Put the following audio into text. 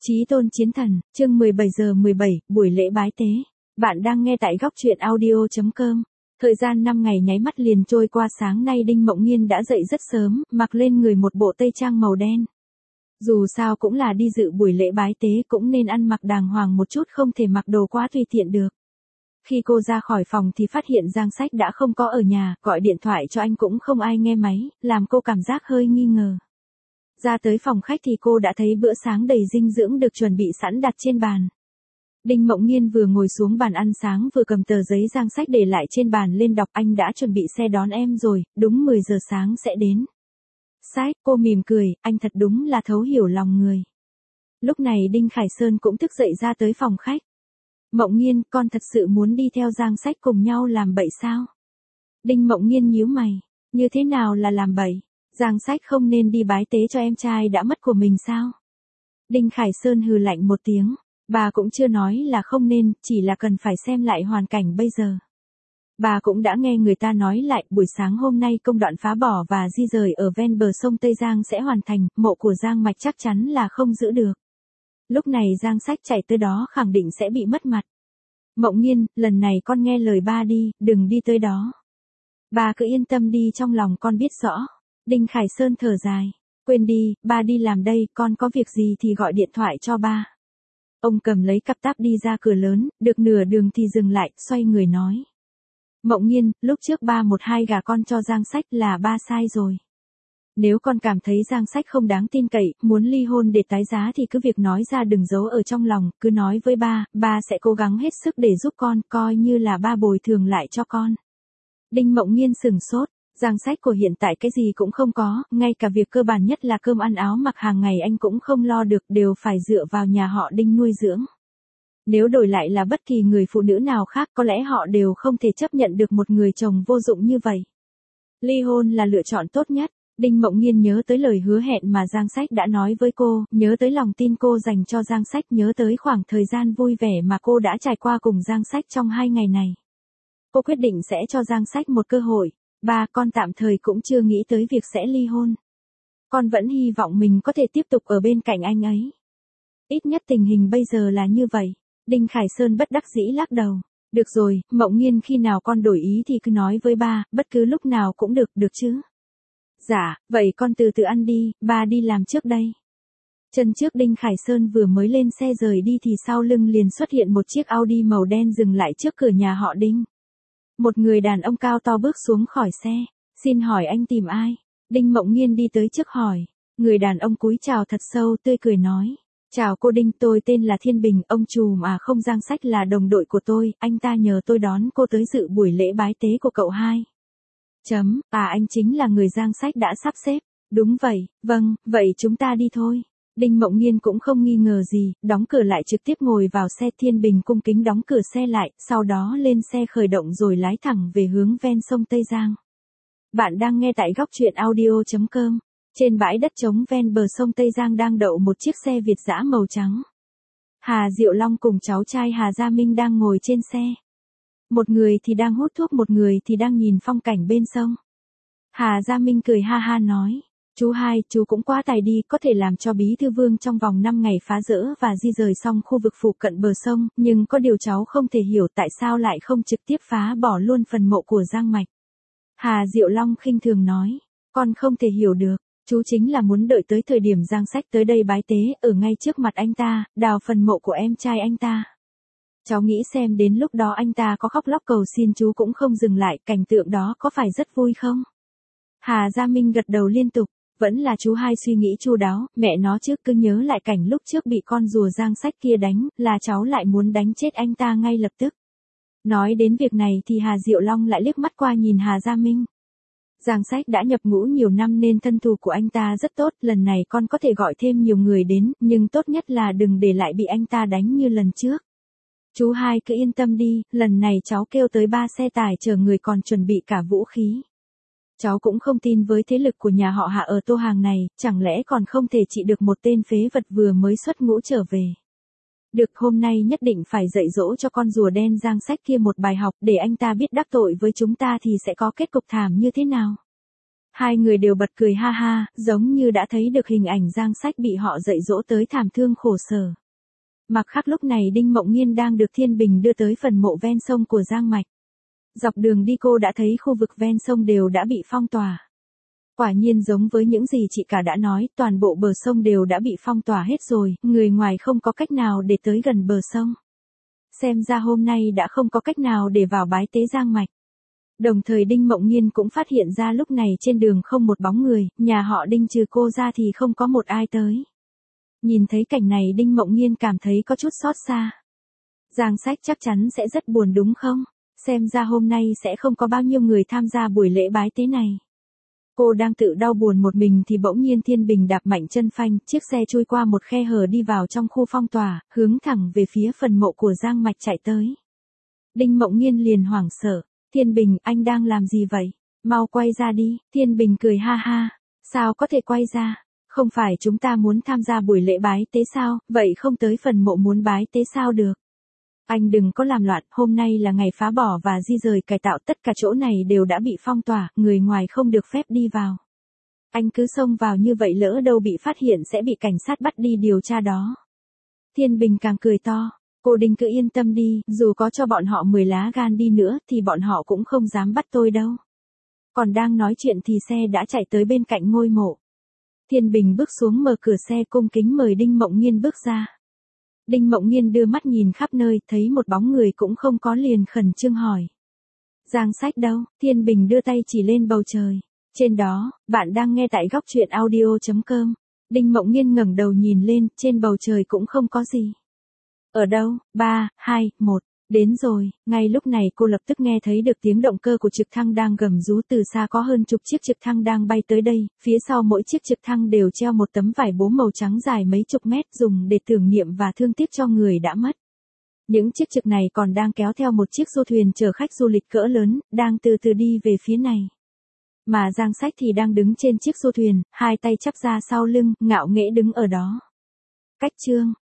Chí tôn chiến thần, chương 17 giờ 17, buổi lễ bái tế. Bạn đang nghe tại góc truyện audio.com. Thời gian 5 ngày nháy mắt liền trôi qua. Sáng nay Đinh Mộng Nhiên đã dậy rất sớm, mặc lên người một bộ tây trang màu đen. Dù sao cũng là đi dự buổi lễ bái tế, cũng nên ăn mặc đàng hoàng một chút, không thể mặc đồ quá tùy tiện được. Khi cô ra khỏi phòng thì phát hiện Giang Sách đã không có ở nhà, gọi điện thoại cho anh cũng không ai nghe máy, làm cô cảm giác hơi nghi ngờ. Ra tới phòng khách thì cô đã thấy bữa sáng đầy dinh dưỡng được chuẩn bị sẵn đặt trên bàn. Đinh Mộng Nhiên vừa ngồi xuống bàn ăn sáng vừa cầm tờ giấy Giang Sách để lại trên bàn lên đọc: anh đã chuẩn bị xe đón em rồi, đúng 10 giờ sáng sẽ đến. Sách, cô mỉm cười, anh thật đúng là thấu hiểu lòng người. Lúc này Đinh Khải Sơn cũng thức dậy ra tới phòng khách. Mộng Nhiên, con thật sự muốn đi theo Giang Sách cùng nhau làm bậy sao? Đinh Mộng Nhiên nhíu mày, như thế nào là làm bậy? Giang Sách không nên đi bái tế cho em trai đã mất của mình sao? Đinh Khải Sơn hừ lạnh một tiếng, bà cũng chưa nói là không nên, chỉ là cần phải xem lại hoàn cảnh bây giờ. Bà cũng đã nghe người ta nói lại, buổi sáng hôm nay công đoạn phá bỏ và di rời ở ven bờ sông Tây Giang sẽ hoàn thành, mộ của Giang Mạch chắc chắn là không giữ được. Lúc này Giang Sách chạy tới đó khẳng định sẽ bị mất mặt. Mộng Nhiên, lần này con nghe lời ba đi, đừng đi tới đó. Bà cứ yên tâm đi, trong lòng con biết rõ. Đinh Khải Sơn thở dài, quên đi, ba đi làm đây, con có việc gì thì gọi điện thoại cho ba. Ông cầm lấy cặp táp đi ra cửa lớn, được nửa đường thì dừng lại, xoay người nói. Mộng Nhiên, lúc trước ba một hai gả con cho Giang Sách là ba sai rồi. Nếu con cảm thấy Giang Sách không đáng tin cậy, muốn ly hôn để tái giá thì cứ việc nói ra, đừng giấu ở trong lòng, cứ nói với ba sẽ cố gắng hết sức để giúp con, coi như là ba bồi thường lại cho con. Đinh Mộng Nhiên sửng sốt. Giang Sách của hiện tại cái gì cũng không có, ngay cả việc cơ bản nhất là cơm ăn áo mặc hàng ngày anh cũng không lo được, đều phải dựa vào nhà họ Đinh nuôi dưỡng. Nếu đổi lại là bất kỳ người phụ nữ nào khác, có lẽ họ đều không thể chấp nhận được một người chồng vô dụng như vậy. Ly hôn là lựa chọn tốt nhất. Đinh Mộng Nhiên nhớ tới lời hứa hẹn mà Giang Sách đã nói với cô, nhớ tới lòng tin cô dành cho Giang Sách, nhớ tới khoảng thời gian vui vẻ mà cô đã trải qua cùng Giang Sách trong 2 ngày này. Cô quyết định sẽ cho Giang Sách một cơ hội. Ba, con tạm thời cũng chưa nghĩ tới việc sẽ ly hôn. Con vẫn hy vọng mình có thể tiếp tục ở bên cạnh anh ấy. Ít nhất tình hình bây giờ là như vậy. Đinh Khải Sơn bất đắc dĩ lắc đầu. Được rồi, Mộng Nhiên, khi nào con đổi ý thì cứ nói với ba, bất cứ lúc nào cũng được chứ? Dạ, vậy con từ từ ăn đi, ba đi làm trước đây. Chân trước Đinh Khải Sơn vừa mới lên xe rời đi thì sau lưng liền xuất hiện một chiếc Audi màu đen dừng lại trước cửa nhà họ Đinh. Một người đàn ông cao to bước xuống khỏi xe. Xin hỏi anh tìm ai? Đinh Mộng Nhiên đi tới trước hỏi. Người đàn ông cúi chào thật sâu, tươi cười nói. Chào cô Đinh, tôi tên là Thiên Bình, ông trù mà không Giang Sách là đồng đội của tôi, anh ta nhờ tôi đón cô tới dự buổi lễ bái tế của cậu hai. Anh chính là người Giang Sách đã sắp xếp. Đúng vậy, vâng, vậy chúng ta đi thôi. Đinh Mộng Nhiên cũng không nghi ngờ gì, đóng cửa lại trực tiếp ngồi vào xe. Thiên Bình cung kính đóng cửa xe lại, sau đó lên xe khởi động rồi lái thẳng về hướng ven sông Tây Giang. Bạn đang nghe tại góc truyện audio.com. Trên bãi đất trống ven bờ sông Tây Giang đang đậu một chiếc xe Việt dã màu trắng. Hà Diệu Long cùng cháu trai Hà Gia Minh đang ngồi trên xe. Một người thì đang hút thuốc, một người thì đang nhìn phong cảnh bên sông. Hà Gia Minh cười ha ha nói. Chú hai, chú cũng quá tài đi, có thể làm cho Bí Thư Vương trong vòng 5 ngày phá rỡ và di rời xong khu vực phụ cận bờ sông, nhưng có điều cháu không thể hiểu tại sao lại không trực tiếp phá bỏ luôn phần mộ của Giang Mạch. Hà Diệu Long khinh thường nói, con không thể hiểu được, chú chính là muốn đợi tới thời điểm Giang Sách tới đây bái tế, ở ngay trước mặt anh ta, đào phần mộ của em trai anh ta. Cháu nghĩ xem đến lúc đó anh ta có khóc lóc cầu xin chú cũng không dừng lại, cảnh tượng đó có phải rất vui không? Hà Gia Minh gật đầu liên tục. Vẫn là chú hai suy nghĩ chu đáo, mẹ nó chứ, cứ nhớ lại cảnh lúc trước bị con rùa Giang Sách kia đánh, là cháu lại muốn đánh chết anh ta ngay lập tức. Nói đến việc này thì Hà Diệu Long lại liếc mắt qua nhìn Hà Gia Minh. Giang Sách đã nhập ngũ nhiều năm nên thân thủ của anh ta rất tốt, lần này con có thể gọi thêm nhiều người đến, nhưng tốt nhất là đừng để lại bị anh ta đánh như lần trước. Chú hai cứ yên tâm đi, lần này cháu kêu tới 3 xe tải chở người, còn chuẩn bị cả vũ khí. Cháu cũng không tin với thế lực của nhà họ Hạ ở Tô Hàng này, chẳng lẽ còn không thể trị được một tên phế vật vừa mới xuất ngũ trở về. Được, hôm nay nhất định phải dạy dỗ cho con rùa đen Giang Sách kia một bài học, để anh ta biết đắc tội với chúng ta thì sẽ có kết cục thảm như thế nào. Hai người đều bật cười ha ha, giống như đã thấy được hình ảnh Giang Sách bị họ dạy dỗ tới thảm thương khổ sở. Mặc khắc lúc này Đinh Mộng Nghiên đang được Thiên Bình đưa tới phần mộ ven sông của Giang Mạch. Dọc đường đi cô đã thấy khu vực ven sông đều đã bị phong tỏa. Quả nhiên giống với những gì chị cả đã nói, toàn bộ bờ sông đều đã bị phong tỏa hết rồi, người ngoài không có cách nào để tới gần bờ sông. Xem ra hôm nay đã không có cách nào để vào bái tế Giang Mạch. Đồng thời Đinh Mộng Nghiên cũng phát hiện ra lúc này trên đường không một bóng người, nhà họ Đinh trừ cô ra thì không có một ai tới. Nhìn thấy cảnh này Đinh Mộng Nghiên cảm thấy có chút xót xa. Giang Sách chắc chắn sẽ rất buồn đúng không? Xem ra hôm nay sẽ không có bao nhiêu người tham gia buổi lễ bái tế này. Cô đang tự đau buồn một mình thì bỗng nhiên Thiên Bình đạp mạnh chân phanh, chiếc xe trôi qua một khe hở đi vào trong khu phong tỏa, hướng thẳng về phía phần mộ của Giang Mạch chạy tới. Đinh Mộng Nghiên liền hoảng sợ, Thiên Bình, anh đang làm gì vậy? Mau quay ra đi, Thiên Bình cười ha ha, sao có thể quay ra? Không phải chúng ta muốn tham gia buổi lễ bái tế sao, vậy không tới phần mộ muốn bái tế sao được? Anh đừng có làm loạn, hôm nay là ngày phá bỏ và di rời cải tạo, tất cả chỗ này đều đã bị phong tỏa, người ngoài không được phép đi vào. Anh cứ xông vào như vậy lỡ đâu bị phát hiện sẽ bị cảnh sát bắt đi điều tra đó. Thiên Bình càng cười to, cô Đinh cứ yên tâm đi, dù có cho bọn họ 10 lá gan đi nữa thì bọn họ cũng không dám bắt tôi đâu. Còn đang nói chuyện thì xe đã chạy tới bên cạnh ngôi mộ. Thiên Bình bước xuống mở cửa xe cung kính mời Đinh Mộng Nghiên bước ra. Đinh Mộng Nghiên đưa mắt nhìn khắp nơi, thấy một bóng người cũng không có liền khẩn trương hỏi. Giang Sách đâu? Thiên Bình đưa tay chỉ lên bầu trời. Trên đó, bạn đang nghe tại góc truyện audio.com. Đinh Mộng Nghiên ngẩng đầu nhìn lên, trên bầu trời cũng không có gì. Ở đâu? 3, 2, 1. Đến rồi, ngay lúc này cô lập tức nghe thấy được tiếng động cơ của trực thăng đang gầm rú, từ xa có hơn chục chiếc trực thăng đang bay tới đây, phía sau mỗi chiếc trực thăng đều treo một tấm vải bố màu trắng dài mấy chục mét dùng để tưởng niệm và thương tiếc cho người đã mất. Những chiếc trực này còn đang kéo theo một chiếc du thuyền chở khách du lịch cỡ lớn, đang từ từ đi về phía này. Mà Giang Sách thì đang đứng trên chiếc du thuyền, hai tay chắp ra sau lưng, ngạo nghễ đứng ở đó. Cách chương